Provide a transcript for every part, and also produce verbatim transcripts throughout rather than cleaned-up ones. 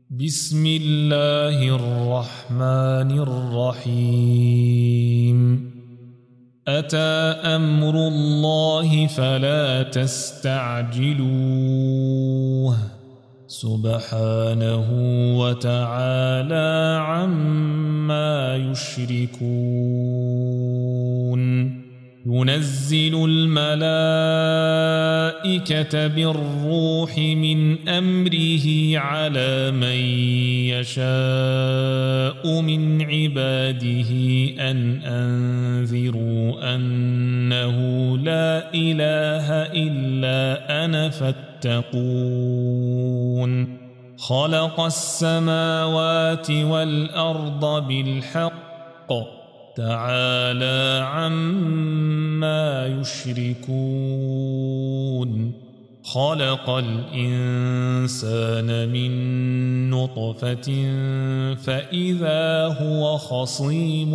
بسم الله الرحمن الرحيم. أتى أمر الله فلا تستعجلوه سبحانه وتعالى عما يشركون. ينزل الملائكة بالروح من أمره على من يشاء من عباده أن أنذروا أنه لا إله إلا أنا فاتقون. خلق السماوات والأرض بالحق تعالى عما يشركون. خلق الإنسان من نطفة فإذا هو خصيم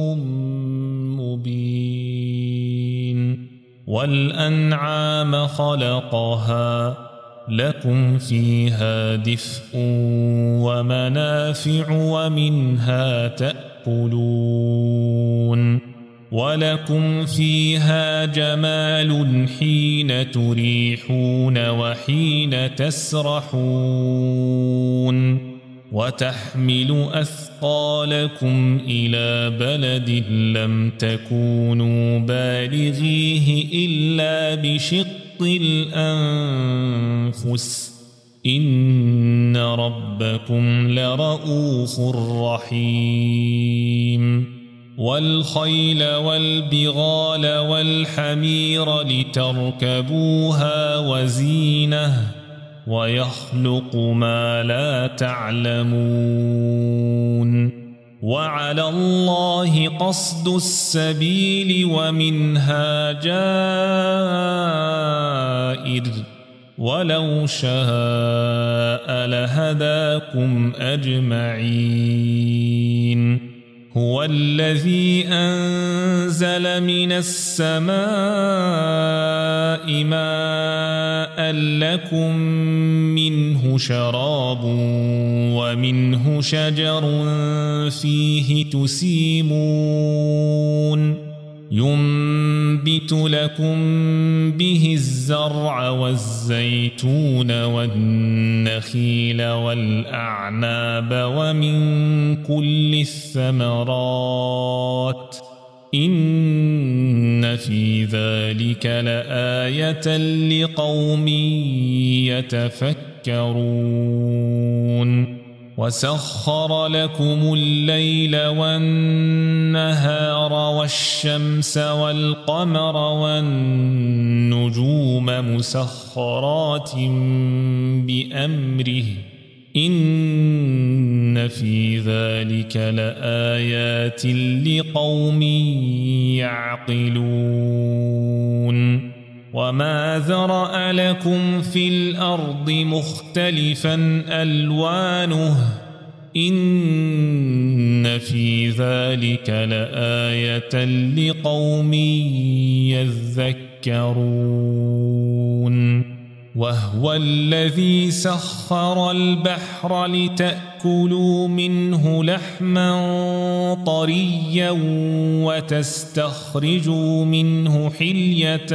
مبين. والأنعام خلقها لكم فيها دفء ومنافع ومنها تأكلون. ولكم فيها جمال حين تريحون وحين تسرحون. وتحمل أثقالكم إلى بلد لم تكونوا بالغيه إلا بشق الأنفس إن ربكم لرؤوف رحيم. والخيل والبغال والحمير لتركبوها وزينة ويخلق ما لا تعلمون. وعلى الله قصد السبيل ومنها جائر ولو شاء لهداكم أجمعين. هو الذي أنزل من السماء ماء لكم منه شراب ومنه شجر فيه تسيمون. ينبت لكم به الزرع والزيتون والنخيل والأعناب ومن كل الثمرات إن في ذلك لآية لقوم يتفكرون. وسخر لكم الليل والنهار والشمس والقمر والنجوم مسخرات بأمره إن في ذلك لآيات لقوم يعقلون. وما ذرأ لكم في الأرض مختلفا ألوانه إن في ذلك لآية لقوم يذكرون. وهو الذي سخر البحر لتأكلوا منه لحما طريا وتستخرجوا منه حلية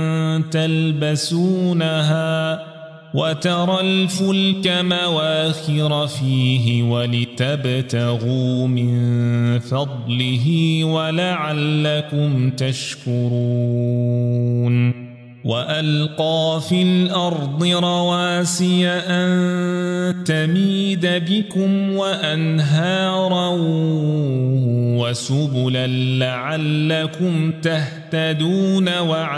تلبسونها وترى الفلك مواخر فيه ولتبتغوا من فضله ولعلكم تشكرون. وألقى في الأرض رواسي أن تميد بكم وأنهارا وسبلا لعلكم تهتدون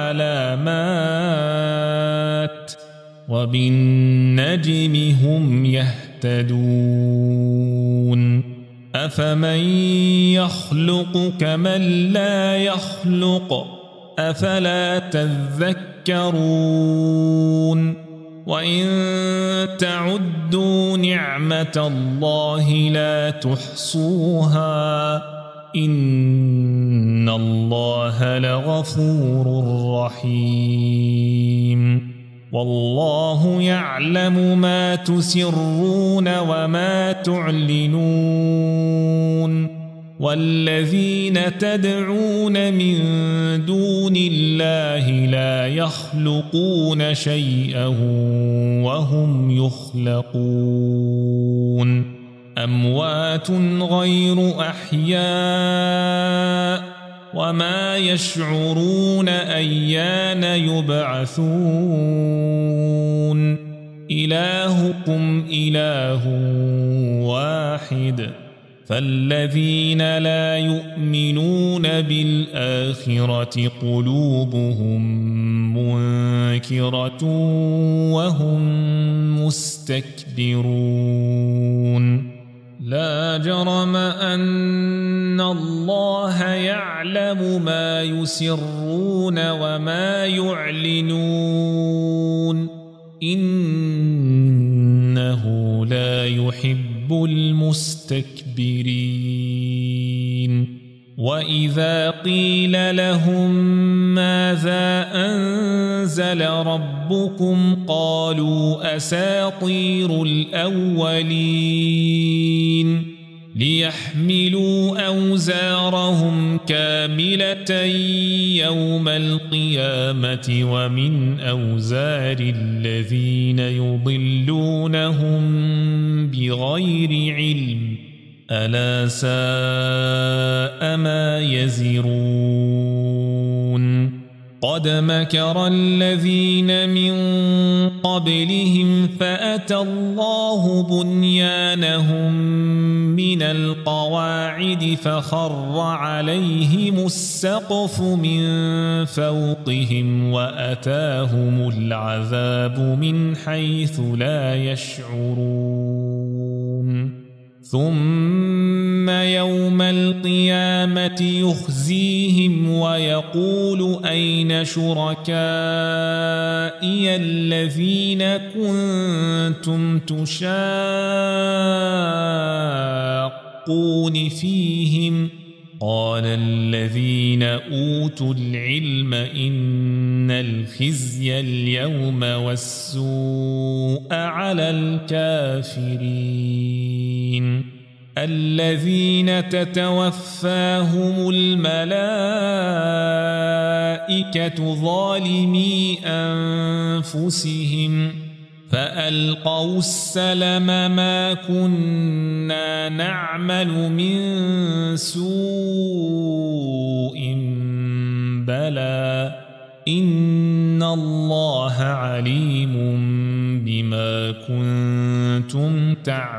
وعلامات وبالنجم هم يهتدون. أفمن يخلق كمن لا يخلق أفلا تذكرون. وإن تعدوا نعمة الله لا تحصوها إن الله لغفور رحيم. والله يعلم ما تسرون وما تعلنون والذين تدعون من دون الله لا يخلقون شيئا وهم يخلقون أموات غير أحياء وما يشعرون أيان يبعثون إلهكم إله واحد فالذين لا يؤمنون بالآخرة قلوبهم منكرة وهم مستكبرون لا جرم أن الله يعلم ما يسرون وما يعلنون إنه لا يحب المستكبرين وإذا قيل لهم ماذا أنزل ربكم قالوا أساطير الأولين ليحملوا أوزارهم كاملة يوم القيامة ومن أوزار الذين يضلونهم بغير علم ألا ساء ما يزرون قد مكر الذين من قبلهم فأتى الله بنيانهم من القواعد فخر عليهم السقف من فوقهم وأتاهم العذاب من حيث لا يشعرون ثم يوم القيامة يخزيهم ويقول أين شركائي الذين كنتم تشاقون فيهم قال الذين أوتوا العلم إن الخزي اليوم والسوء على الكافرين الذين تتوفاهم الملائكة ظالمي أنفسهم فألقوا السلم ما كنا نعمل من سوء بلى إن الله عليم بما كنتم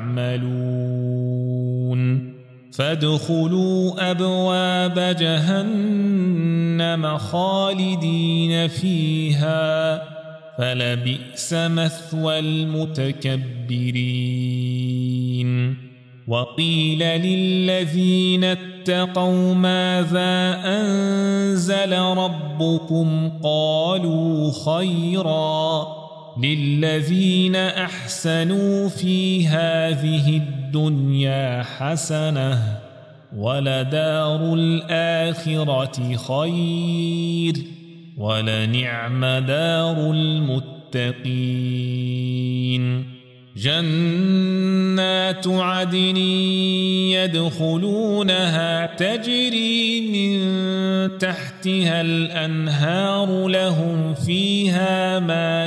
تعملون فادخلوا أبواب جهنم خالدين فيها فلبئس مثوى المتكبرين وقيل للذين اتقوا ماذا أنزل ربكم قالوا خيرا للذين أحسنوا في هذه الدنيا حسنة ولدار الآخرة خير ولنعم دار المتقين جنات عدن يدخلونها تجري من تحتها الأنهار لهم فيها ما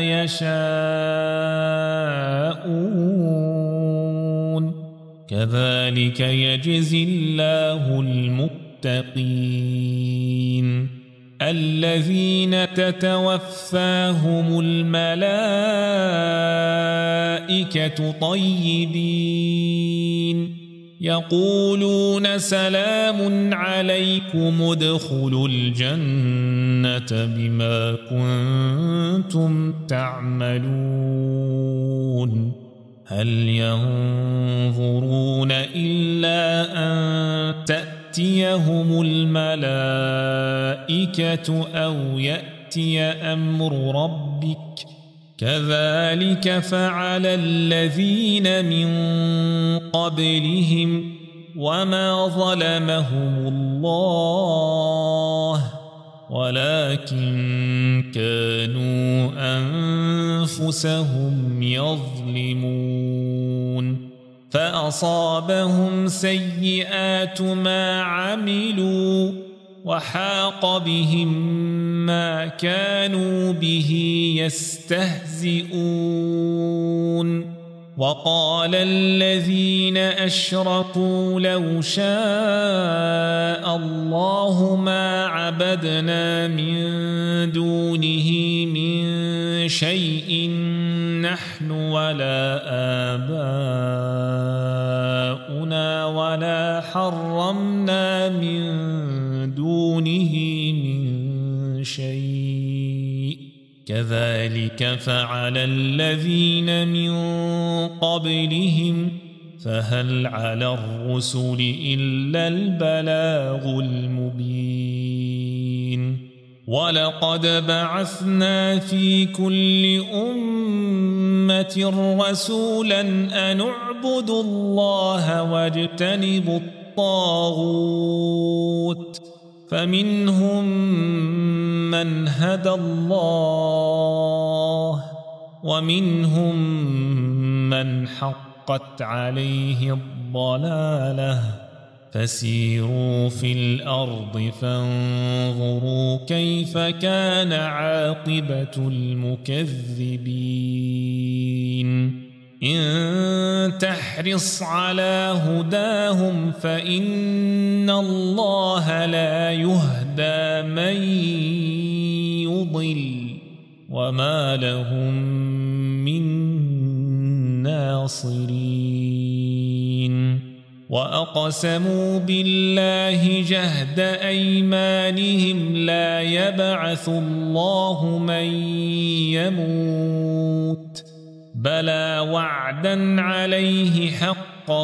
يشاءون كذلك يجزي الله المتقين الذين تتوفاهم الملائكة طيبين يقولون سلام عليكم ادخلوا الجنة بما كنتم تعملون هل ينظرون إلا أن تأتيهم الملائكة أو يأتي أمر ربك كذلك فعل الذين من قبلهم وما ظلمهم الله ولكن كانوا أنفسهم يظلمون فأصابهم سيئات ما عملوا وحاق بهم ما كانوا به يستهزئون وقال الذين أشركوا لو شاء الله ما عبدنا من دونه من شيء نحن ولا آباؤنا ولا حرمنا من دونه من شيء كذلك فعل الذين من قبلهم فهل على الرسل إلا البلاغ المبين ولقد بعثنا في كل أمة رسولا أن اعبدوا الله واجتنبوا الطاغوت فمنهم من هدى الله ومنهم من حقت عليه الضلالة فسيروا في الأرض فانظروا كيف كان عاقبة المكذبين إن تحرص على هداهم فإن الله لا يهدى من يضل وما لهم من ناصرين وأقسموا بالله جهد أيمانهم لا يبعث الله من يموت بلى وعدا عليه حقا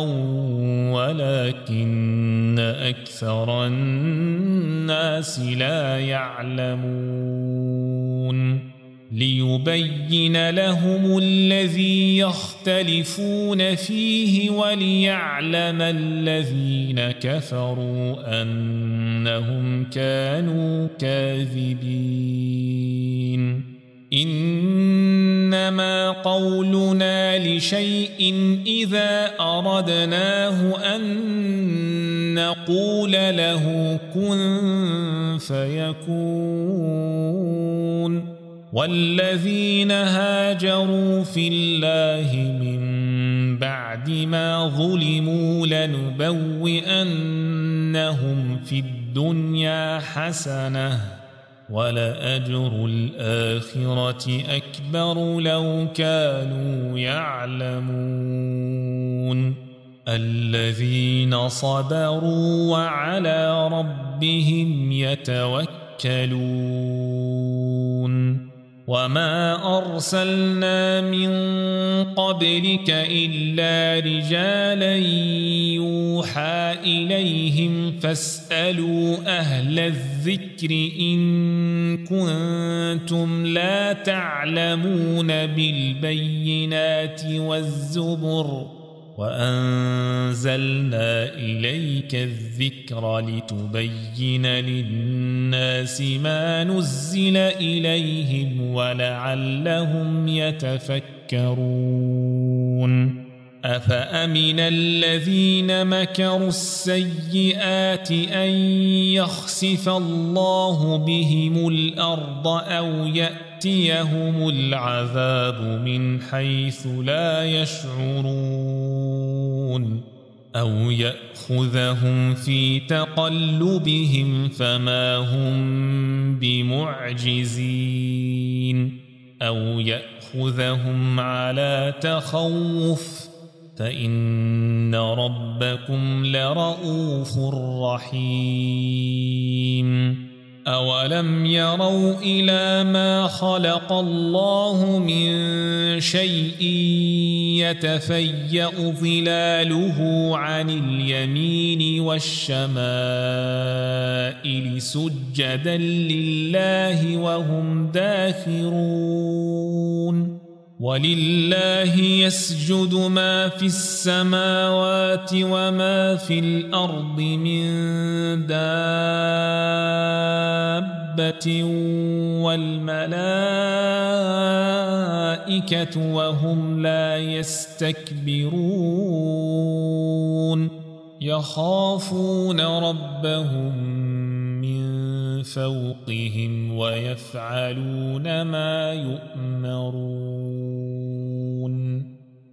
ولكن أكثر الناس لا يعلمون ليبين لهم الذي يختلفون فيه وليعلم الذين كفروا أنهم كانوا كاذبين إنما قولنا لشيء إذا أردناه أن نقول له كن فيكون والذين هاجروا في الله من بعد ما ظلموا لنبوئنهم في الدنيا حسنة ولأجر الآخرة أكبر لو كانوا يعلمون الذين صبروا وعلى ربهم يتوكلون وما أرسلنا من قبلك إلا رجالا يوحى إليهم فاسألوا أهل الذكر إن كنتم لا تعلمون بالبينات والزبر وأنزلنا إليك الذكر لتبين للناس ما نزل إليهم ولعلهم يتفكرون أفأمن الذين مكروا السيئات أن يخسف الله بهم الأرض أو يأتيهم العذاب من حيث لا يشعرون أو يأخذهم في تقلبهم فما هم بمعجزين أو يأخذهم على تخوف فإن ربكم لرؤوف رحيم أولم يروا إلى ما خلق الله من شيء يتفيأ ظلاله عن اليمين والشمائل سجدا لله وهم داخرون ولله يسجد ما في السماوات وما في الأرض من دابة والملائكة وهم لا يستكبرون يخافون ربهم من فوقهم ويفعلون ما يؤمرون.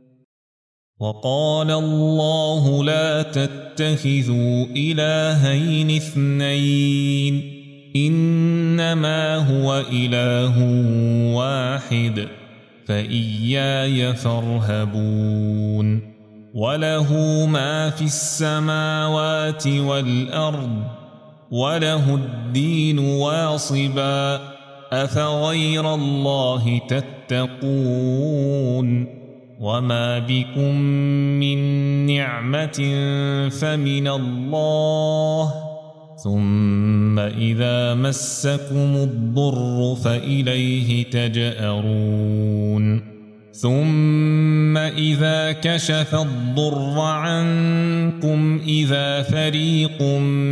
وقال الله لا تتخذوا إلهين اثنين إنما هو إله واحد فإياي فارهبون. وله ما في السماوات والأرض وله الدين واصبا أفغير الله تتقون. وما بكم من نعمة فمن الله ثم إذا مسكم الضر فإليه تجأرون. ثم إذا كشف الضر عنكم إذا فريق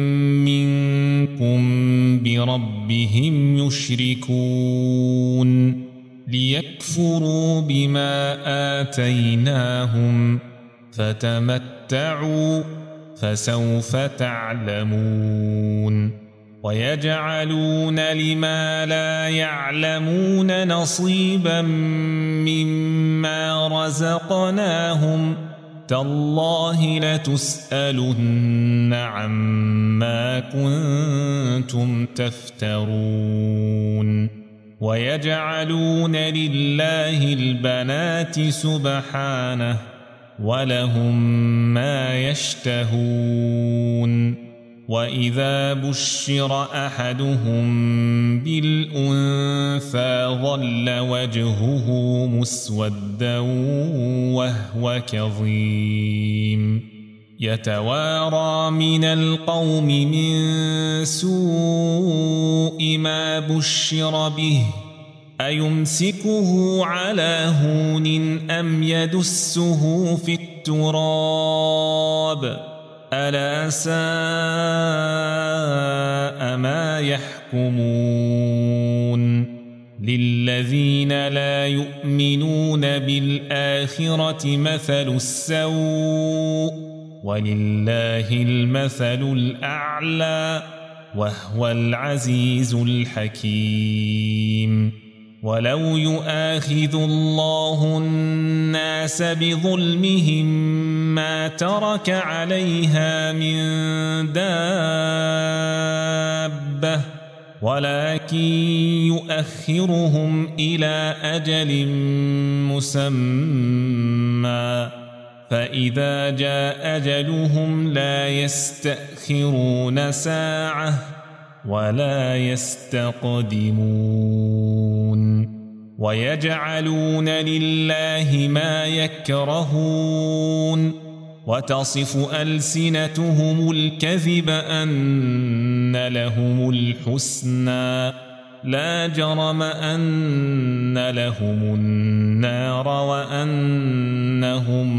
منكم بربهم يشركون ليكفروا بما آتيناهم فتمتعوا فسوف تعلمون. ويجعلون لما لا يعلمون نصيبا مما رزقناهم تالله لتسألن عما كنتم تفترون. ويجعلون لله البنات سبحانه ولهم ما يشتهون. وإذا بشر أحدهم بالأنثى ظل وجهه مسودا وهو كظيم يتوارى من القوم من سوء ما بشر به أيمسكه على هون أم يدسه في التراب ألا ساء ما يحكمون. للذين لا يؤمنون بالآخرة مثل السوء ولله المثل الأعلى وهو العزيز الحكيم. ولو يؤاخذ الله الناس بظلمهم ما ترك عليها من دابة ولكن يؤخرهم إلى أجل مسمى فإذا جاء أجلهم لا يستأخرون ساعة ولا يستقدمون. ويجعلون لله ما يكرهون وتصف ألسنتهم الكذب أن لهم الحسنى لا جرم أن لهم النار وأنهم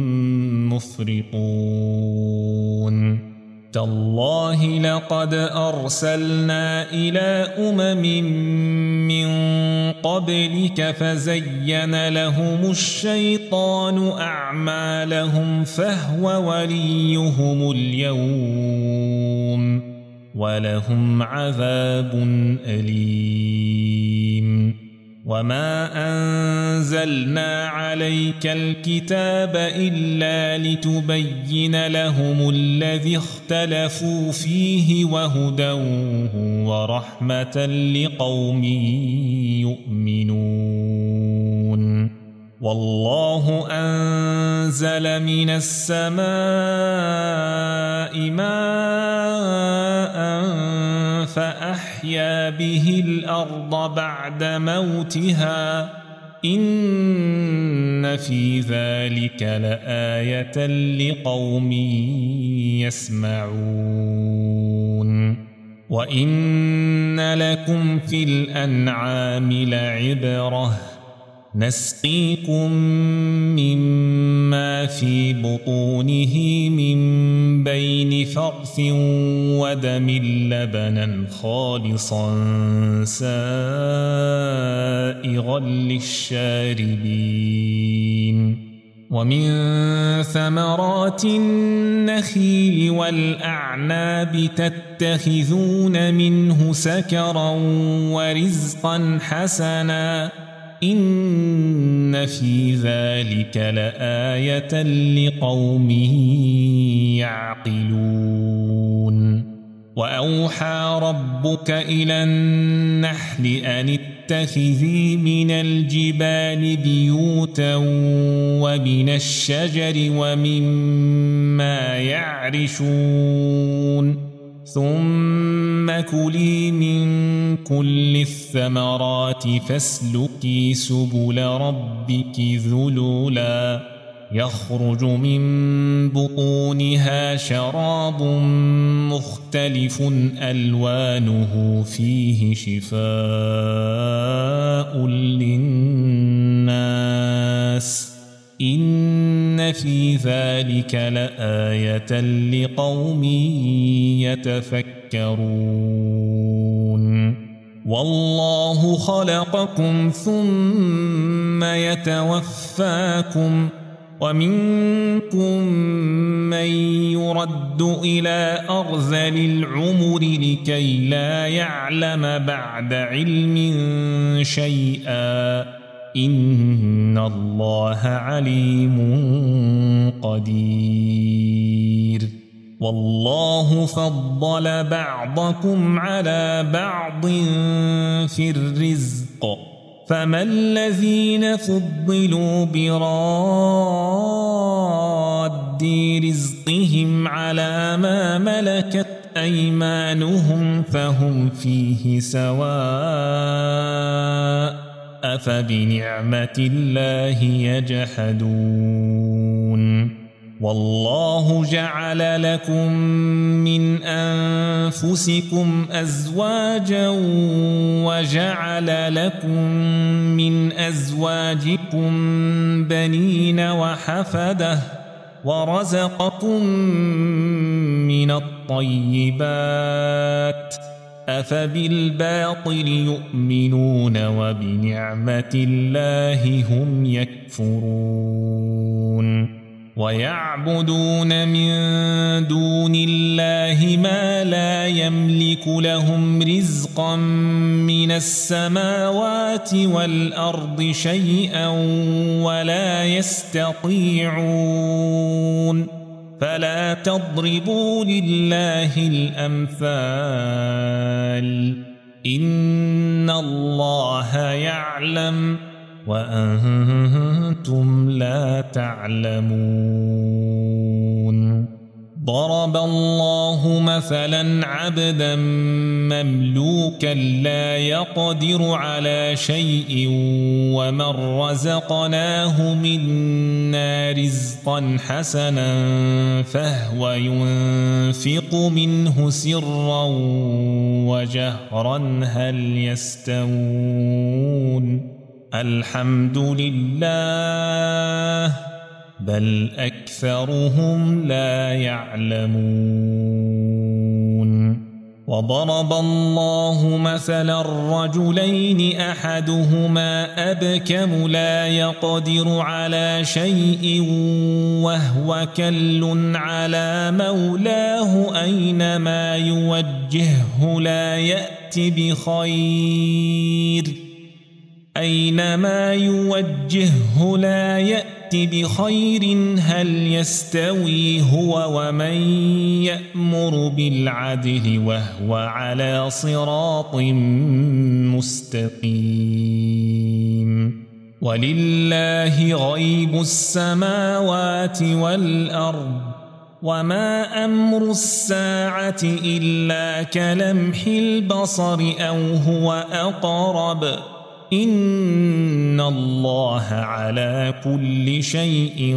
مفرطون. تالله لقد أرسلنا إلى أمم من قبلك فزين لهم الشيطان أعمالهم فهو وليهم اليوم ولهم عذاب أليم. وما أنزلنا عليك الكتاب إلا لتبين لهم الذي اختلفوا فيه وهدى ورحمة لقوم يؤمنون. والله أنزل من السماء ماء فأحيا به الأرض بعد موتها إن في ذلك لآية لقوم يسمعون. وإن لكم في الأنعام لعبرة نسقيكم مما في بطونه من بين فرث ودم لبنا خالصا سائغا للشاربين ومن ثمرات النخيل والأعناب تتخذون منه سكرا ورزقا حسنا إن في ذلك لآية لقوم يعقلون وأوحى ربك إلى النحل أن اتخذي من الجبال بيوتا ومن الشجر ومما يعرشون ثم كلي من كل الثمرات فاسلكي سبل ربك ذللا يخرج من بطونها شراب مختلف ألوانه فيه شفاء للناس إن في ذلك لآية لقوم يتفكرون والله خلقكم ثم يتوفاكم ومنكم من يرد إلى أرذل العمر لكي لا يعلم بعد علم شيئا إن الله عليم قدير والله فضل بعضكم على بعض في الرزق فما الذين فضلوا براد رزقهم على ما ملكت أيمانهم فهم فيه سواء أفبنعمة الله يجحدون والله جعل لكم من أنفسكم أزواجا وجعل لكم من أزواجكم بنين وحفدة ورزقكم من الطيبات أفبالباطل يؤمنون وبنعمة الله هم يكفرون ويعبدون من دون الله ما لا يملك لهم رزقا من السماوات والأرض شيئا ولا يستطيعون فلا تضربوا لله الأمثال إن الله يعلم وأنتم لا تعلمون ضرب الله مثلا عبدا مملوكا لا يقدر على شيء ومن رزقناه منا رزقا حسنا فهو ينفق منه سرا وجهرا هل يستوون الحمد لله بل أكثرهم لا يعلمون وضرب الله مثلا الرجلين أحدهما أبكم لا يقدر على شيء وهو كل على مولاه أينما يوجهه لا يأتي بخير أينما يوجهه لا يأتي بخير هل يستوي هو ومن يأمر بالعدل وهو على صراط مستقيم ولله غيب السماوات والأرض وما أمر الساعة إلا كلمح البصر أو هو أقرب إن الله على كل شيء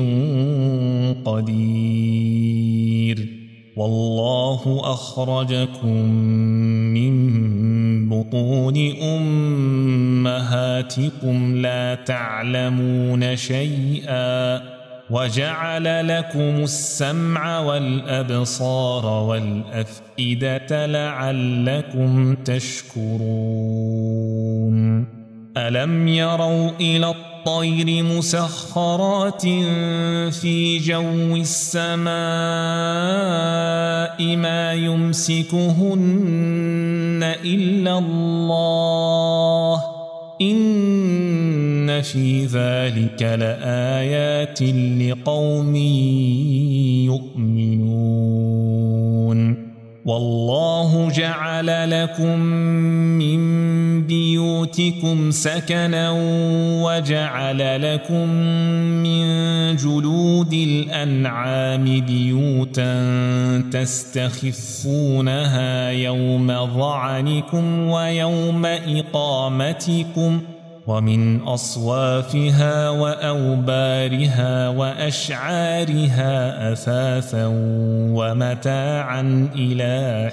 قدير والله أخرجكم من بطون أمهاتكم لا تعلمون شيئا وجعل لكم السمع والأبصار والأفئدة لعلكم تشكرون ألم يروا إلى الطير مسخرات في جو السماء ما يمسكهن إلا الله إن في ذلك لآيات لقوم يؤمنون والله جعل لكم من بيوتكم سكنا وجعل لكم من جلود الأنعام بيوتا تستخفونها يوم ظعنكم ويوم إقامتكم ومن أصوافها وأوبارها وأشعارها أثاثا ومتاعا إلى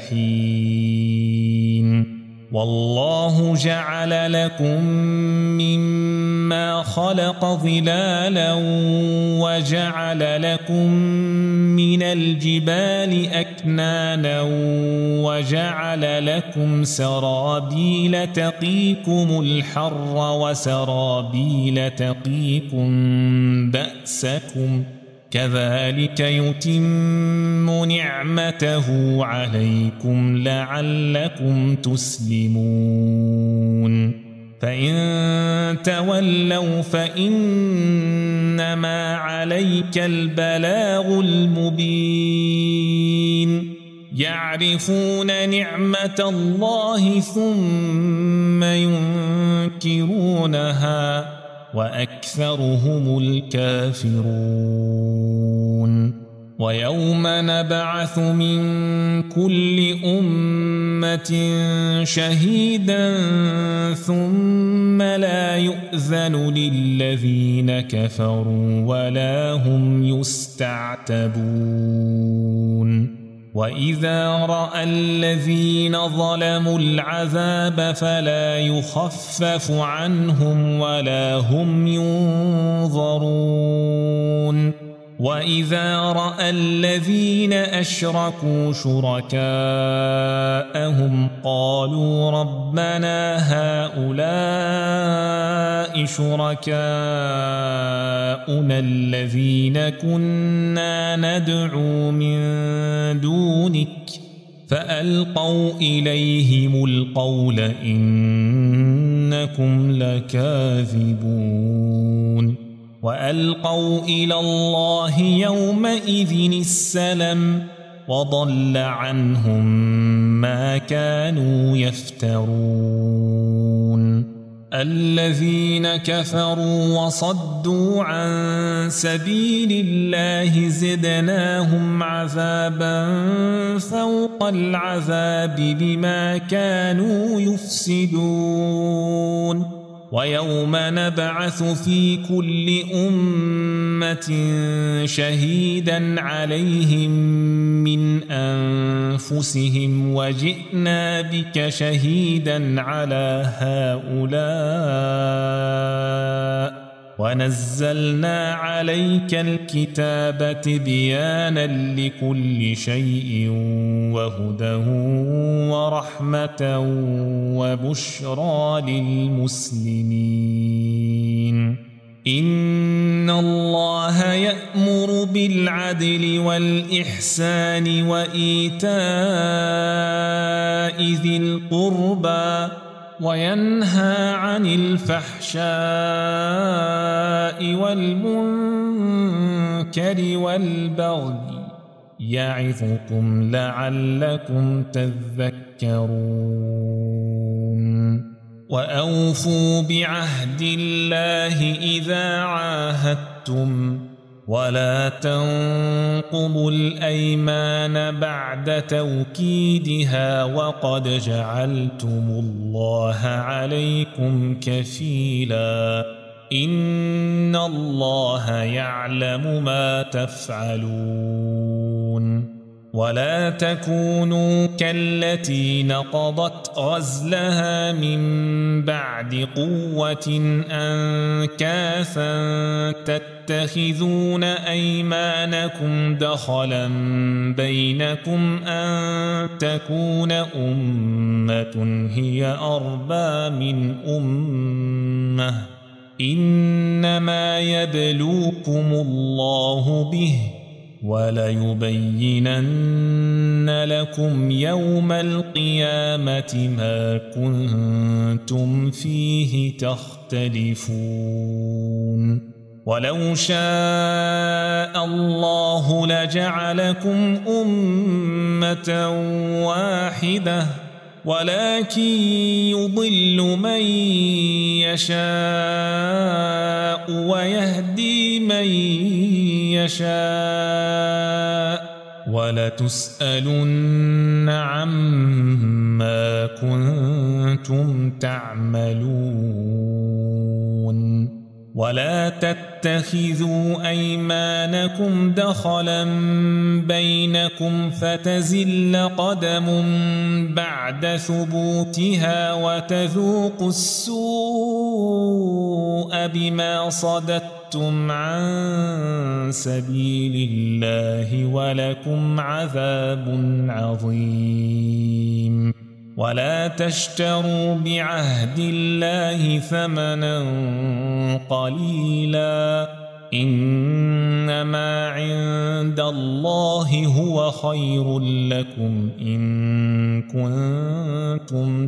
حين والله جعل لكم مما خلق ظلالا وجعل لكم من الجبال أكنانا وجعل لكم سرابيل تقيكم الحر وسرابيل تقيكم بأسكم كذلك يتم نعمته عليكم لعلكم تسلمون فإن تولوا فإنما عليك البلاغ المبين يعرفون نعمة الله ثم ينكرونها وأكثرهم الكافرون ويوم نبعث من كل أمة شهيدا ثم لا يؤذن للذين كفروا ولا هم يستعتبون وإذا رأى الذين ظلموا العذاب فلا يخفف عنهم ولا هم ينظرون وإذا رأى الذين أشركوا شركاءهم قالوا ربنا هؤلاء شركاؤنا الذين كنا ندعو من دونك فألقوا إليهم القول إنكم لكاذبون وألقوا إلى الله يومئذ السلم وضل عنهم ما كانوا يفترون الذين كفروا وصدوا عن سبيل الله زدناهم عذابا فوق العذاب بما كانوا يفسدون ويوم نبعث في كل أمة شهيدا عليهم من أنفسهم وجئنا بك شهيدا على هؤلاء ونزلنا عليك الكتاب تبيانا لكل شيء وهدى ورحمة وبشرى للمسلمين إن الله يأمر بالعدل والإحسان وإيتاء ذي القربى وينهى عن الفحشاء والمنكر والبغي يعظكم لعلكم تذكرون وأوفوا بعهد الله إذا عاهدتم ولا تنقضوا الأيمان بعد توكيدها وقد جعلتم الله عليكم كفيلا إن الله يعلم ما تفعلون ولا تكونوا كالتي نقضت غزلها من بعد قوة أنكاثا تتخذون أيمانكم دخلا بينكم أن تكون أمة هي أربى من أمة إنما يبلوكم الله به وليبينن لكم يوم القيامة ما كنتم فيه تختلفون ولو شاء الله لجعلكم أمة واحدة ولكن يضل من يشاء ويهدي من يشاء ولتسألن عما كنتم تعملون ولا تتخذوا أيمانكم دخلا بينكم فتزل قدم بعد ثبوتها وتذوقوا السوء بما صددتم عن سبيل الله ولكم عذاب عظيم ولا تشتروا بعهد الله ثمنا قليلا إنما عند الله هو خير لكم إن كنتم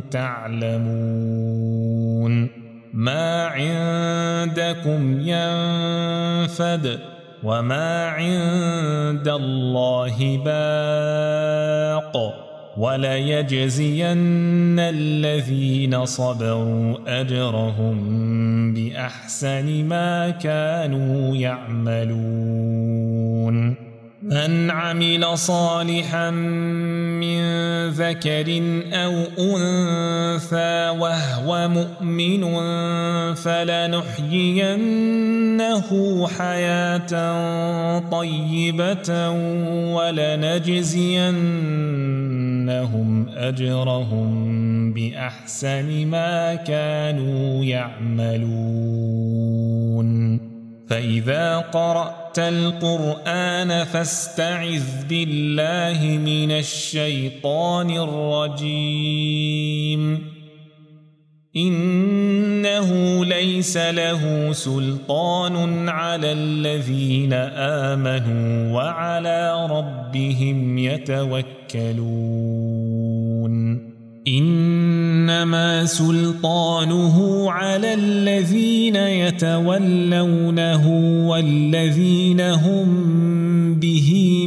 تعلمون ما عندكم ينفد وما عند الله باق وليجزين الذين صبروا أجرهم بأحسن ما كانوا يعملون من عمل صالحا من ذكر أو أنثى وهو مؤمن فلنحيينه حياة طيبة ولنجزينهم أجرهم بأحسن ما كانوا يعملون فإذا قرأت القرآن فاستعذ بالله من الشيطان الرجيم إنه ليس له سلطان على الذين آمنوا وعلى ربهم يتوكلون إنما سلطانه على الذين يتولونه والذين هم به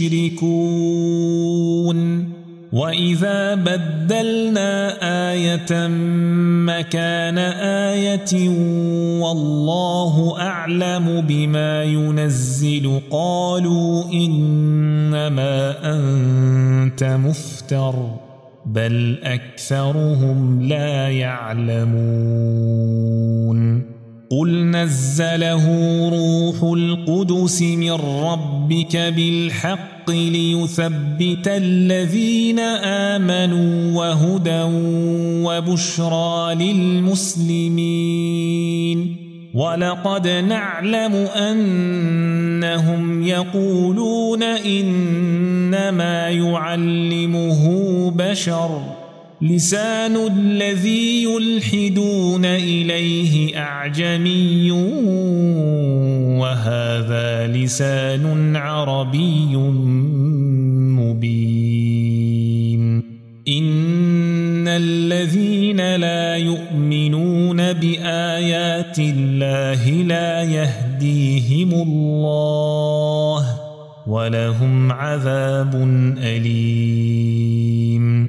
مشركون وإذا بدلنا آية مكان آية والله أعلم بما ينزل قالوا إنما أنت مفتر بل أكثرهم لا يعلمون قل نزله روح القدس من ربك بالحق ليثبت الذين آمنوا وهدى وبشرى للمسلمين ولقد نعلم أنهم يقولون إنما يعلمه بشر لسان الذي يلحدون إليه أعجمي وهذا لسان عربي مبين إن الذين لا يؤمنون بآيات الله لا يهديهم الله ولهم عذاب أليم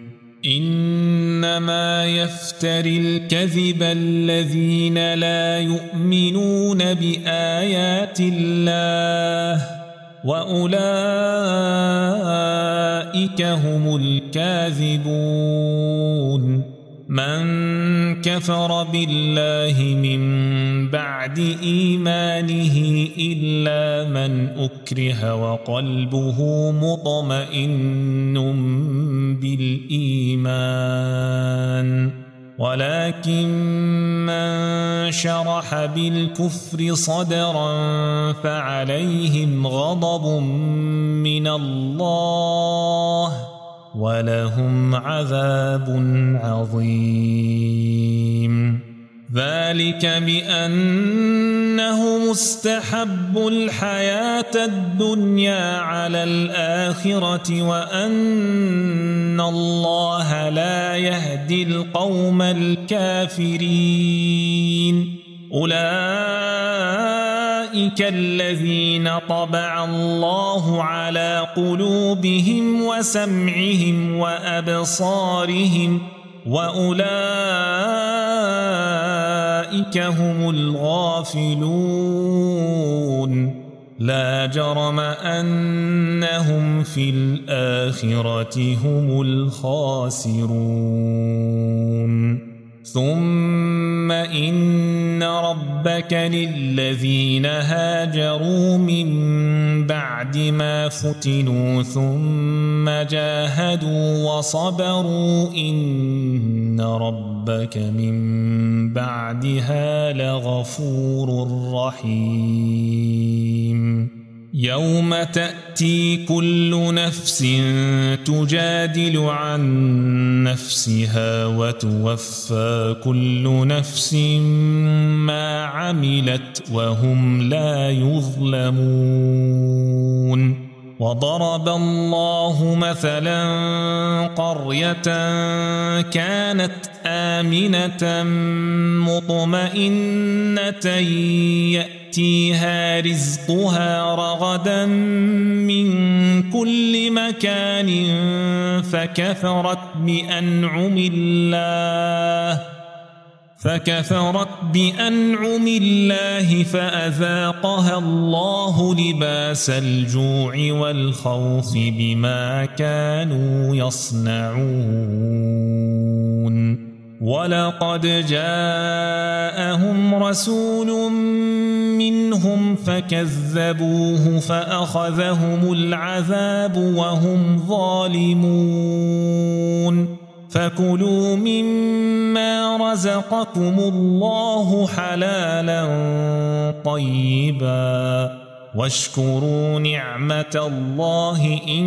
إنما يفتري الكذب الذين لا يؤمنون بآيات الله وأولئك هم الكاذبون من كفر بالله من بعد إيمانه إلا من أكره وقلبه مطمئن بالإيمان ولكن من شرح بالكفر صدرا فعليهم غضب من الله ولهم عذاب عظيم ذلك بأنه مستحب الحياة الدنيا على الآخرة وأن الله لا يهدي القوم الكافرين أولئك الذين طبع الله على قلوبهم وسمعهم وأبصارهم وأولئك هم الغافلون لا جرم أنهم في الآخرة هم الخاسرون ثم إن ربك للذين هاجروا من بعد ما فتنوا ثم جاهدوا وصبروا إن ربك من بعدها لغفور رحيم يوم تأتي كل نفس تجادل عن نفسها وتوفى كل نفس ما عملت وهم لا يظلمون وضرب الله مثلا قرية كانت آمنة مطمئنة يأتيها رزقها رغدا من كل مكان فكفرت بأنعم الله فكفرت بأنعم الله فأذاقها الله لباس الجوع والخوف بما كانوا يصنعون ولقد جاءهم رسول منهم فكذبوه فأخذهم العذاب وهم ظالمون فكلوا مما رزقكم الله حلالا طيبا واشكروا نعمة الله إن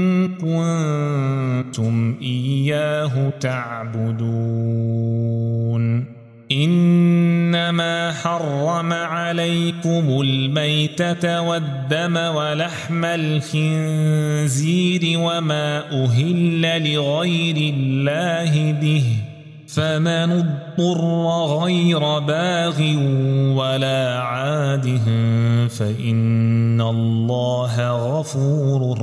كنتم إياه تعبدون إنما حرم عليكم الميتة والدم ولحم الخنزير وما أهل لغير الله به فمن اضطر غير باغ ولا عاد فإن الله غفور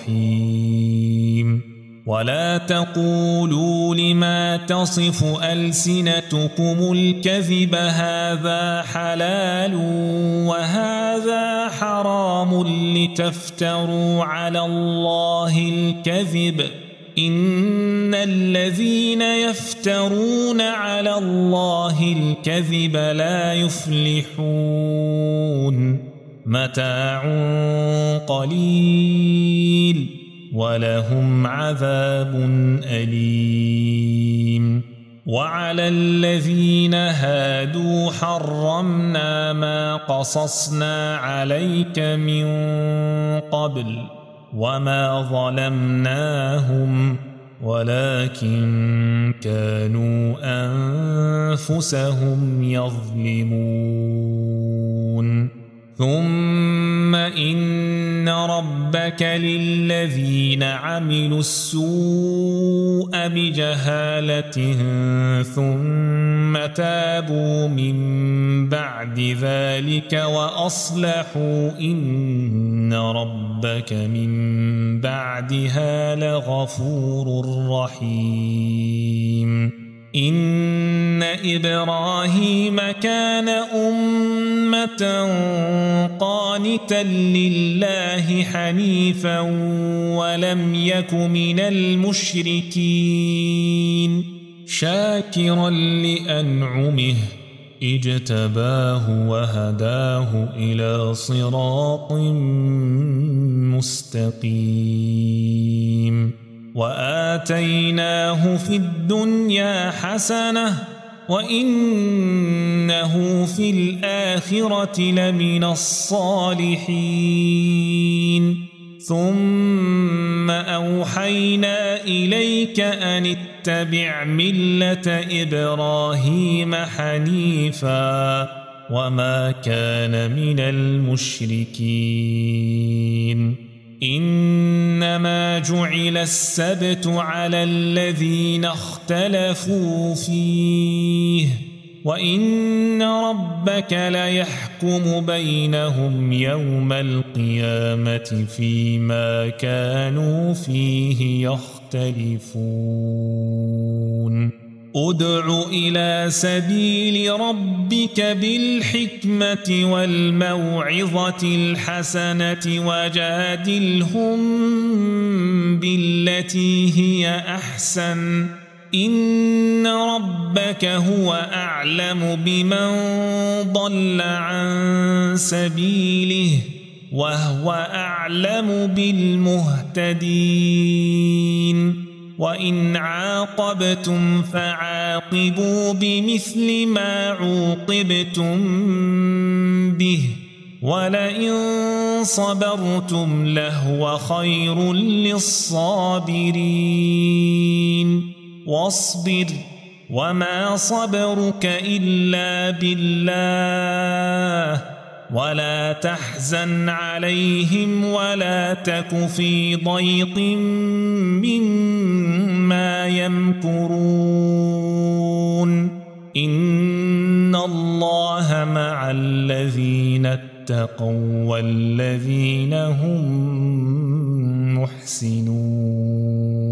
رحيم ولا تقولوا لما تصف ألسنتكم الكذب هذا حلال وهذا حرام لتفتروا على الله الكذب إن الذين يفترون على الله الكذب لا يفلحون متاع قليل ولهم عذاب أليم وعلى الذين هادوا حرمنا ما قصصنا عليك من قبل وما ظلمناهم ولكن كانوا أنفسهم يظلمون ثم إن ربك للذين عملوا السوء بجهالة ثم تابوا من بعد ذلك وأصلحوا إن ربك من بعدها لغفور رحيم إن إبراهيم كان أمة قانتا لله حنيفا ولم يك من المشركين شاكرا لأنعمه اجتباه وهداه إلى صراط مستقيم وآتيناه في الدنيا حسنة وإنه في الآخرة لمن الصالحين ثم أوحينا إليك أن اتبع ملة إبراهيم حنيفا وما كان من المشركين إنما جعل السبت على الذين اختلفوا فيه وإن ربك ليحكم بينهم يوم القيامة فيما كانوا فيه يختلفون ادع إلى سبيل ربك بالحكمة والموعظة الحسنة وجادلهم بالتي هي أحسن إن ربك هو أعلم بمن ضل عن سبيله وهو أعلم بالمهتدين وإن عاقبتم فعاقبوا بمثل ما عوقبتم به ولئن صبرتم لهو خير للصابرين واصبر وما صبرك إلا بالله ولا تحزن عليهم ولا تك في ضيق مما يمكرون إن الله مع الذين اتقوا والذين هم محسنون